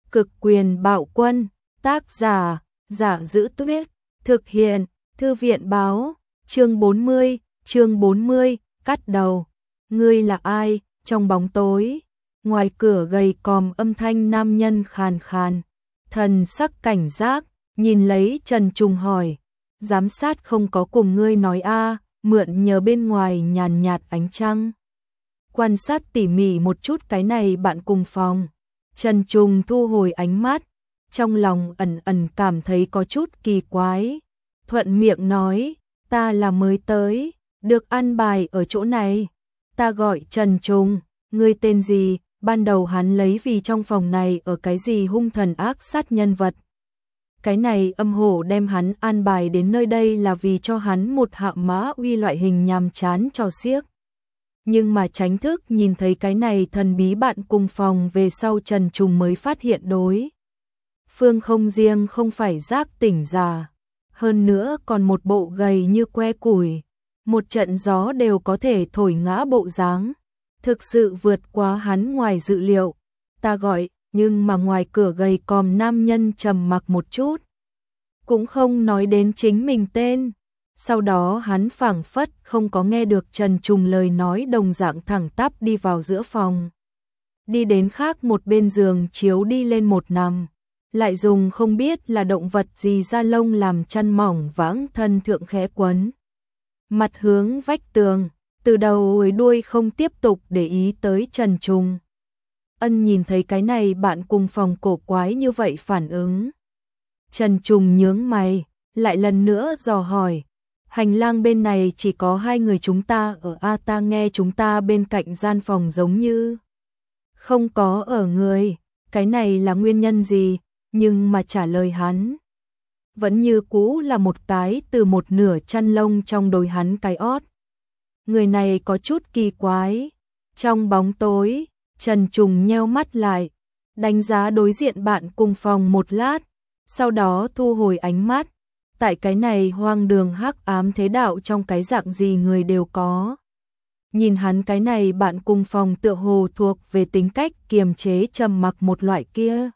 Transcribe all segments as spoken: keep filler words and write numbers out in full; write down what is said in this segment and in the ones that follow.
Cực quyền bạo quân, tác giả, Giả Giữ Tuyết, thực hiện, Thư viện báo, chương bốn mươi, chương bốn mươi, cắt đầu. Ngươi là ai? Trong bóng tối, ngoài cửa gầy còm âm thanh nam nhân khàn khàn, thần sắc cảnh giác, nhìn lấy Trần Trùng hỏi, giám sát không có cùng ngươi nói a, mượn nhờ bên ngoài nhàn nhạt ánh trăng. Quan sát tỉ mỉ một chút cái này bạn cùng phòng. Trần Trùng thu hồi ánh mắt, trong lòng ẩn ẩn cảm thấy có chút kỳ quái. Thuận miệng nói, ta là mới tới, được an bài ở chỗ này. Ta gọi Trần Trùng, ngươi tên gì? Ban đầu hắn lấy vì trong phòng này ở cái gì hung thần ác sát nhân vật. Cái này âm hổ đem hắn an bài đến nơi đây là vì cho hắn một hạ mã uy loại hình nhàm chán cho xiếc. Nhưng mà tránh thức nhìn thấy cái này thần bí bạn cùng phòng về sau, Trần Trùng mới phát hiện đối phương không riêng không phải giác tỉnh giả, hơn nữa còn một bộ gầy như que củi, một trận gió đều có thể thổi ngã bộ dáng, thực sự vượt quá hắn ngoài dự liệu. Ta gọi, nhưng mà ngoài cửa gầy còm nam nhân trầm mặc một chút, cũng không nói đến chính mình tên. Sau đó hắn phảng phất không có nghe được Trần Trùng lời nói, đồng dạng thẳng tắp đi vào giữa phòng. Đi đến khác một bên giường chiếu đi lên một nằm, lại dùng không biết là động vật gì da lông làm chăn mỏng vãng thân thượng khẽ quấn. Mặt hướng vách tường, từ đầu tới đuôi không tiếp tục để ý tới Trần Trùng. Ân nhìn thấy cái này bạn cùng phòng cổ quái như vậy phản ứng. Trần Trùng nhướng mày, lại lần nữa dò hỏi. Hành lang bên này chỉ có hai người chúng ta ở a, ta nghe chúng ta bên cạnh gian phòng giống như không có ở người, cái này là nguyên nhân gì? Nhưng mà trả lời hắn vẫn như cũ là một cái từ một nửa chăn lông trong đôi hắn cái ót. Người này có chút kỳ quái. Trong bóng tối, Trần Trùng nheo mắt lại, đánh giá đối diện bạn cùng phòng một lát, sau đó thu hồi ánh mắt. Tại cái này hoang đường hắc ám thế đạo trong cái dạng gì người đều có. Nhìn hắn cái này bạn cùng phòng tựa hồ thuộc về tính cách kiềm chế trầm mặc một loại kia.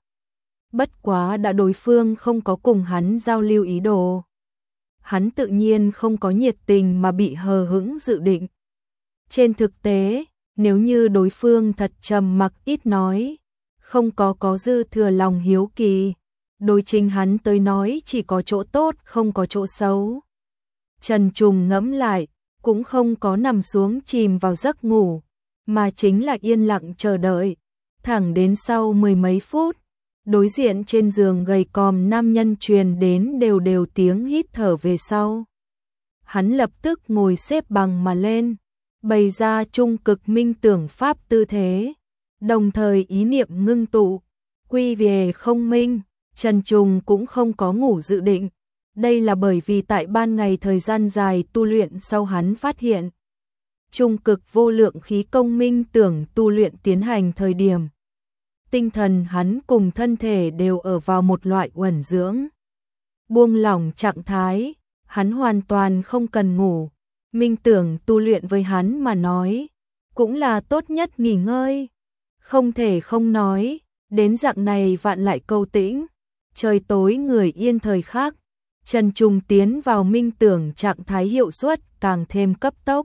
Bất quá đã đối phương không có cùng hắn giao lưu ý đồ, hắn tự nhiên không có nhiệt tình mà bị hờ hững dự định. Trên thực tế, nếu như đối phương thật trầm mặc ít nói, không có có dư thừa lòng hiếu kỳ, đối chính hắn tới nói chỉ có chỗ tốt không có chỗ xấu. Trần Trùng ngẫm lại, cũng không có nằm xuống chìm vào giấc ngủ, mà chính là yên lặng chờ đợi. Thẳng đến sau mười mấy phút, đối diện trên giường gầy còm nam nhân truyền đến đều đều tiếng hít thở về sau. Hắn lập tức ngồi xếp bằng mà lên, bày ra trung cực minh tưởng pháp tư thế, đồng thời ý niệm ngưng tụ, quy về không minh. Trần Trùng cũng không có ngủ dự định, đây là bởi vì tại ban ngày thời gian dài tu luyện sau hắn phát hiện. Trung cực vô lượng khí công minh tưởng tu luyện tiến hành thời điểm, tinh thần hắn cùng thân thể đều ở vào một loại uẩn dưỡng, buông lỏng trạng thái, hắn hoàn toàn không cần ngủ. Minh tưởng tu luyện với hắn mà nói, cũng là tốt nhất nghỉ ngơi. Không thể không nói, đến dạng này vạn lại câu tĩnh, trời tối người yên thời khác, Trần Trùng tiến vào minh tưởng trạng thái hiệu suất càng thêm cấp tốc.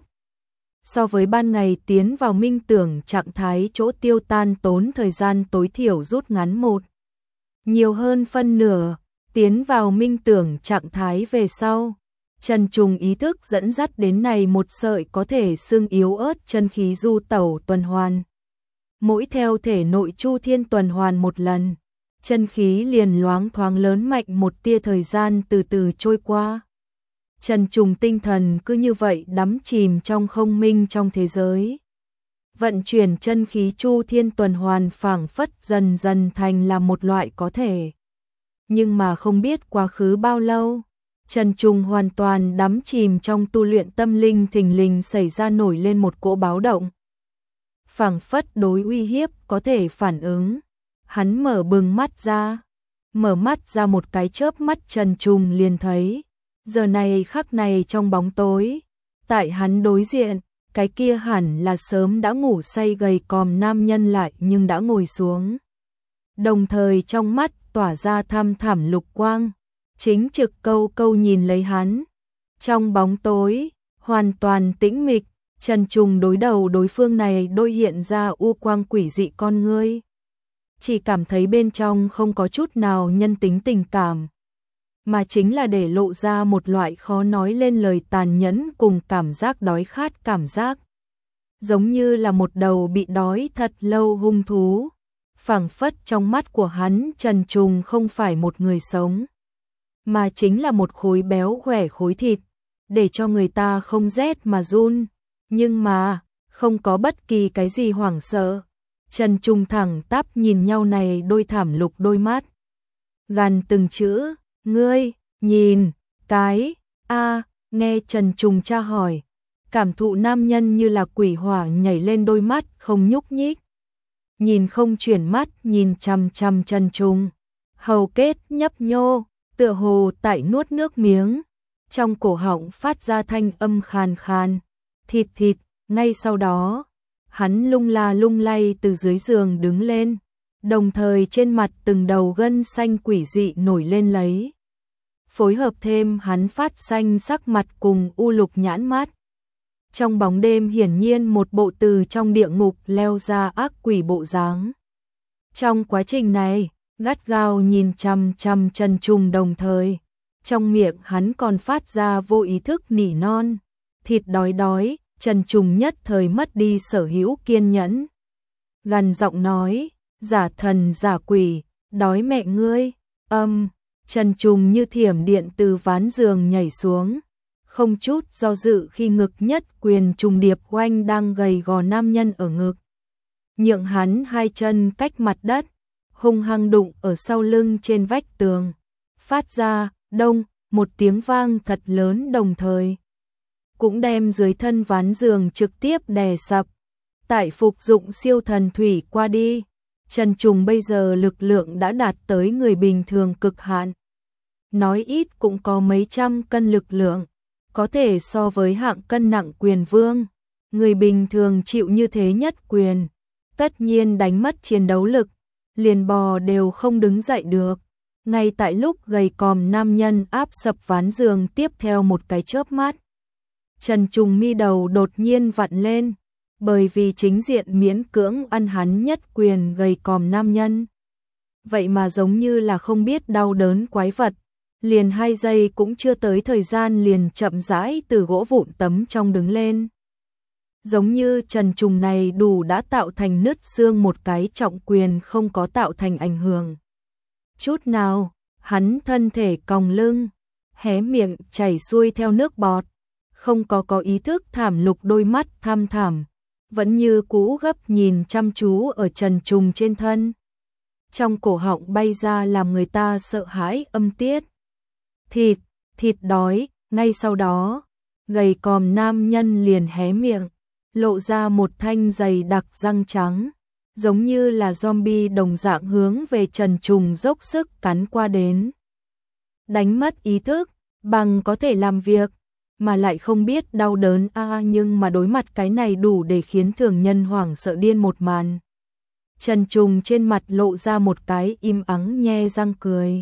So với ban ngày tiến vào minh tưởng trạng thái chỗ tiêu tan tốn thời gian tối thiểu rút ngắn một. Nhiều hơn phân nửa, tiến vào minh tưởng trạng thái về sau, Trần Trùng ý thức dẫn dắt đến này một sợi có thể xương yếu ớt chân khí du tẩu tuần hoàn. Mỗi theo thể nội chu thiên tuần hoàn một lần, chân khí liền loáng thoáng lớn mạnh một tia thời gian từ từ trôi qua. Trần Trùng tinh thần cứ như vậy đắm chìm trong không minh trong thế giới. Vận chuyển chân khí chu thiên tuần hoàn phảng phất dần dần thành là một loại có thể. Nhưng mà không biết quá khứ bao lâu, Trần Trùng hoàn toàn đắm chìm trong tu luyện, tâm linh thình lình xảy ra nổi lên một cỗ báo động. Phảng phất đối uy hiếp có thể phản ứng. Hắn mở bừng mắt ra, mở mắt ra một cái chớp mắt Trần Trùng liền thấy, giờ này khắc này trong bóng tối, tại hắn đối diện, cái kia hẳn là sớm đã ngủ say gầy còm nam nhân lại nhưng đã ngồi xuống. đồng thời trong mắt tỏa ra thăm thẳm lục quang, chính trực câu câu nhìn lấy hắn. Trong bóng tối, hoàn toàn tĩnh mịch, Trần Trùng đối đầu đối phương này đôi hiện ra u quang quỷ dị con ngươi. Chỉ cảm thấy bên trong không có chút nào nhân tính tình cảm, mà chính là để lộ ra một loại khó nói lên lời tàn nhẫn cùng cảm giác đói khát cảm giác. Giống như là một đầu bị đói thật lâu hung thú. Phảng phất trong mắt của hắn Trần Trùng không phải một người sống, mà chính là một khối béo khỏe khối thịt, để cho người ta không rét mà run, nhưng mà không có bất kỳ cái gì hoảng sợ. Trần Trùng thẳng tắp nhìn nhau này đôi thảm lục đôi mắt, gằn từng chữ, ngươi, nhìn, cái, a nghe Trần Trùng tra hỏi, cảm thụ nam nhân như là quỷ hỏa nhảy lên đôi mắt không nhúc nhích. Nhìn không chuyển mắt, nhìn chằm chằm Trần Trùng, hầu kết nhấp nhô, tựa hồ tại nuốt nước miếng, trong cổ họng phát ra thanh âm khàn khàn, thịt thịt, ngay sau đó, hắn lung la lung lay từ dưới giường đứng lên, đồng thời trên mặt từng đầu gân xanh quỷ dị nổi lên lấy. Phối hợp thêm hắn phát xanh sắc mặt cùng u lục nhãn mắt. Trong bóng đêm hiển nhiên một bộ từ trong địa ngục leo ra ác quỷ bộ dáng. Trong quá trình này, gắt gao nhìn chằm chằm Trần Trùng đồng thời, trong miệng hắn còn phát ra vô ý thức nỉ non, thịt đói đói, Trần Trùng nhất thời mất đi sở hữu kiên nhẫn. Gằn giọng nói, giả thần giả quỷ, đói mẹ ngươi, âm, Trần Trùng như thiểm điện từ ván giường nhảy xuống. Không chút do dự khi ngực nhất quyền trùng điệp oanh đang gầy gò nam nhân ở ngực. Nhượng hắn hai chân cách mặt đất, hung hăng đụng ở sau lưng trên vách tường. Phát ra, đông, một tiếng vang thật lớn đồng thời. Cũng đem dưới thân ván giường trực tiếp đè sập. Tại phục dụng siêu thần thủy qua đi, Trần Trùng bây giờ lực lượng đã đạt tới người bình thường cực hạn. Nói ít cũng có mấy trăm cân lực lượng. Có thể so với hạng cân nặng quyền vương, người bình thường chịu như thế nhất quyền, tất nhiên đánh mất chiến đấu lực, liền bò đều không đứng dậy được. Ngay tại lúc gầy còm nam nhân áp sập ván giường tiếp theo một cái chớp mắt, Trần Trùng mi đầu đột nhiên vặn lên, bởi vì chính diện miễn cưỡng ăn hắn nhất quyền gầy còm nam nhân. Vậy mà giống như là không biết đau đớn quái vật. Liền hai giây cũng chưa tới thời gian liền chậm rãi từ gỗ vụn tấm trong đứng lên. Giống như Trần Trùng này đủ đã tạo thành nứt xương một cái trọng quyền không có tạo thành ảnh hưởng. Chút nào, hắn thân thể còng lưng, hé miệng chảy xuôi theo nước bọt, không có có ý thức thảm lục đôi mắt thăm thẳm, vẫn như cũ gấp nhìn chăm chú ở Trần Trùng trên thân. Trong cổ họng bay ra làm người ta sợ hãi âm tiết. Thịt, thịt đói, ngay sau đó, gầy còm nam nhân liền hé miệng, lộ ra một thanh dày đặc răng trắng, giống như là zombie đồng dạng hướng về Trần Trùng dốc sức cắn qua đến. Đánh mất ý thức, bằng có thể làm việc, mà lại không biết đau đớn a à, nhưng mà đối mặt cái này đủ để khiến thường nhân hoảng sợ điên một màn. Trần Trùng trên mặt lộ ra một cái im ắng nhe răng cười.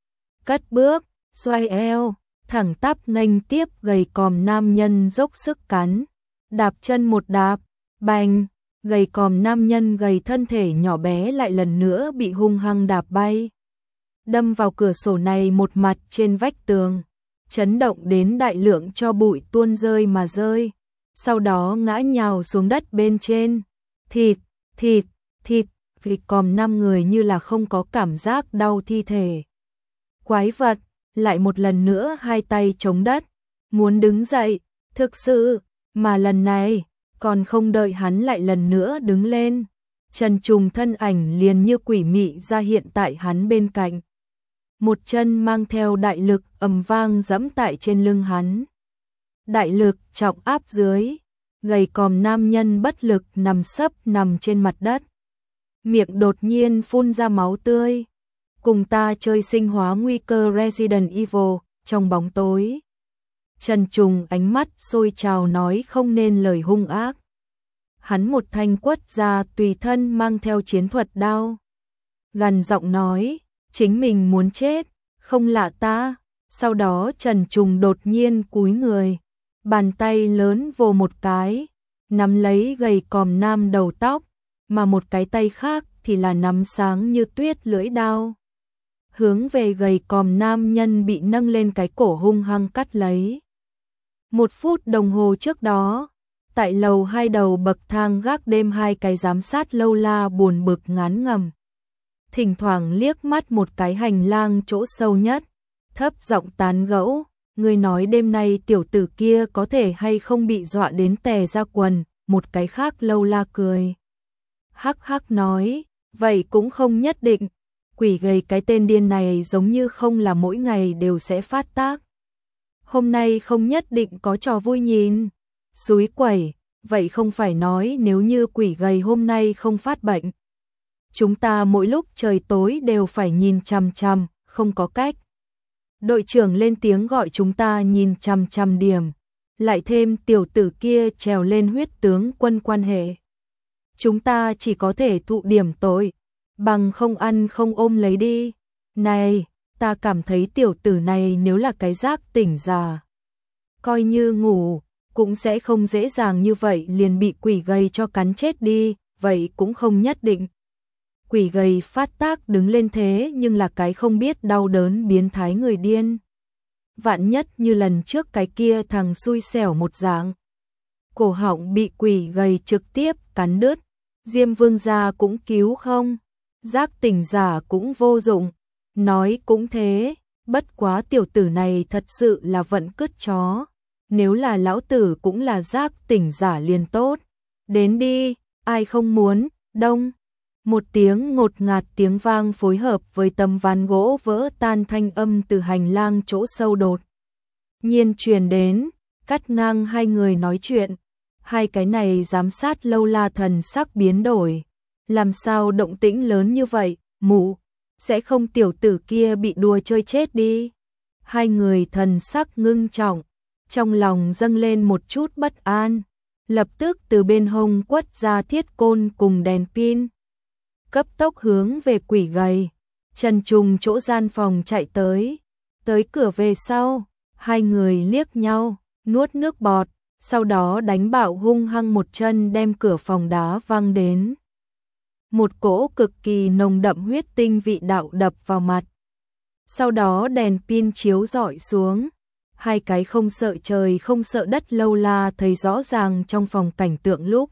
Cất bước, xoay eo, thẳng tắp nghênh tiếp gầy còm nam nhân dốc sức cắn, đạp chân một đạp, bành, gầy còm nam nhân gầy thân thể nhỏ bé lại lần nữa bị hung hăng đạp bay. Đâm vào cửa sổ này một mặt trên vách tường, chấn động đến đại lượng cho bụi tuôn rơi mà rơi, sau đó ngã nhào xuống đất bên trên. Thịt, thịt, thịt, gầy còm năm người như là không có cảm giác đau thi thể. Quái vật, lại một lần nữa hai tay chống đất, muốn đứng dậy, thực sự, mà lần này, còn không đợi hắn lại lần nữa đứng lên. Trần Trùng thân ảnh liền như quỷ mị ra hiện tại hắn bên cạnh. Một chân mang theo đại lực ầm vang giẫm tại trên lưng hắn. Đại lực trọng áp dưới, gầy còm nam nhân bất lực nằm sấp nằm trên mặt đất. Miệng đột nhiên phun ra máu tươi. Cùng ta chơi sinh hóa nguy cơ Resident Evil, trong bóng tối. Trần Trùng ánh mắt sôi trào nói không nên lời hung ác. Hắn một thanh quất ra tùy thân mang theo chiến thuật đao. gằn giọng nói, chính mình muốn chết, không lạ ta. Sau đó Trần Trùng đột nhiên cúi người, bàn tay lớn vồ một cái, nắm lấy gầy còm nam đầu tóc, mà một cái tay khác thì là nắm sáng như tuyết lưỡi đao. Hướng về gầy còm nam nhân bị nâng lên cái cổ hung hăng cắt lấy. Một phút đồng hồ trước đó, tại lầu hai đầu bậc thang gác đêm hai cái giám sát lâu la buồn bực ngán ngẩm. Thỉnh thoảng liếc mắt một cái hành lang chỗ sâu nhất, thấp giọng tán gẫu, người nói đêm nay tiểu tử kia có thể hay không bị dọa đến tè ra quần, một cái khác lâu la cười. Hắc hắc nói, vậy cũng không nhất định, quỷ gầy cái tên điên này giống như không là mỗi ngày đều sẽ phát tác. Hôm nay không nhất định có trò vui nhìn. Xúi quẩy, vậy không phải nói nếu như quỷ gầy hôm nay không phát bệnh. Chúng ta mỗi lúc trời tối đều phải nhìn chằm chằm, không có cách. Đội trưởng lên tiếng gọi chúng ta nhìn chằm chằm điểm. Lại thêm tiểu tử kia trèo lên huyết tướng quân quan hệ. Chúng ta chỉ có thể thụ điểm tội, bằng không ăn không ôm lấy đi. Này, ta cảm thấy tiểu tử này nếu là cái giác tỉnh già, coi như ngủ, cũng sẽ không dễ dàng như vậy liền bị quỷ gầy cho cắn chết đi, vậy cũng không nhất định. Quỷ gầy phát tác đứng lên thế nhưng là cái không biết đau đớn biến thái người điên. Vạn nhất như lần trước cái kia thằng xui xẻo một dạng. Cổ họng bị quỷ gầy trực tiếp cắn đứt, Diêm Vương gia cũng cứu không, giác tỉnh giả cũng vô dụng. Nói cũng thế, bất quá tiểu tử này thật sự là vận cứt chó. Nếu là lão tử cũng là giác tỉnh giả liền tốt. Đến đi, ai không muốn, đông. Một tiếng ngột ngạt tiếng vang phối hợp với tấm ván gỗ vỡ tan thanh âm từ hành lang chỗ sâu đột nhiên truyền đến, cắt ngang hai người nói chuyện. Hai cái này giám sát lâu la thần sắc biến đổi. Làm sao động tĩnh lớn như vậy, mụ, sẽ không tiểu tử kia bị đùa chơi chết đi. Hai người thần sắc ngưng trọng, trong lòng dâng lên một chút bất an, lập tức từ bên hông quất ra thiết côn cùng đèn pin. Cấp tốc hướng về quỷ gầy, Trần Trùng chỗ gian phòng chạy tới, tới cửa về sau, hai người liếc nhau, nuốt nước bọt, sau đó đánh bạo hung hăng một chân đem cửa phòng đá văng đến. Một cỗ cực kỳ nồng đậm huyết tinh vị đạo đập vào mặt. Sau đó đèn pin chiếu rọi xuống, hai cái không sợ trời không sợ đất lâu la thấy rõ ràng trong phòng cảnh tượng lúc.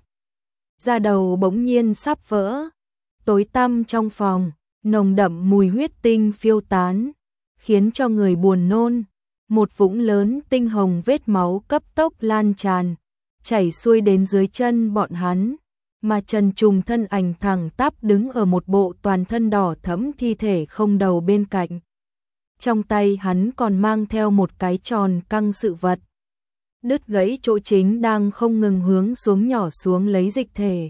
Da đầu bỗng nhiên sắp vỡ, tối tăm trong phòng, nồng đậm mùi huyết tinh phiêu tán, khiến cho người buồn nôn. Một vũng lớn tinh hồng vết máu cấp tốc lan tràn, chảy xuôi đến dưới chân bọn hắn, mà Trần Trùng thân ảnh thẳng tắp đứng ở một bộ toàn thân đỏ thẫm thi thể không đầu bên cạnh. Trong tay hắn còn mang theo một cái tròn căng sự vật. Đứt gãy chỗ chính đang không ngừng hướng xuống nhỏ xuống lấy dịch thể.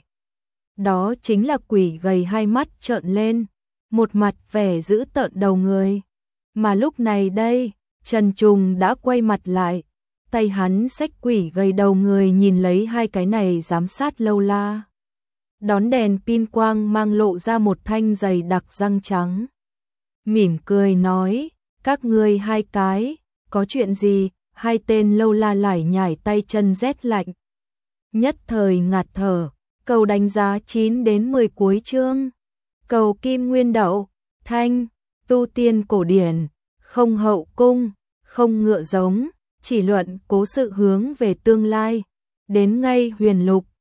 Đó chính là quỷ gầy hai mắt trợn lên, một mặt vẻ dữ tợn đầu người. Mà lúc này đây, Trần Trùng đã quay mặt lại, tay hắn xách quỷ gầy đầu người nhìn lấy hai cái này giám sát lâu la. Đón đèn pin quang mang lộ ra một thanh dày đặc răng trắng. Mỉm cười nói, các ngươi hai cái, có chuyện gì? Hai tên lâu la lải nhải tay chân rét lạnh. Nhất thời ngạt thở, cầu đánh giá chín đến mười cuối chương. Cầu kim nguyên đậu, thanh, tu tiên cổ điển, không hậu cung, không ngựa giống, chỉ luận cố sự hướng về tương lai. Đến ngay huyền lục,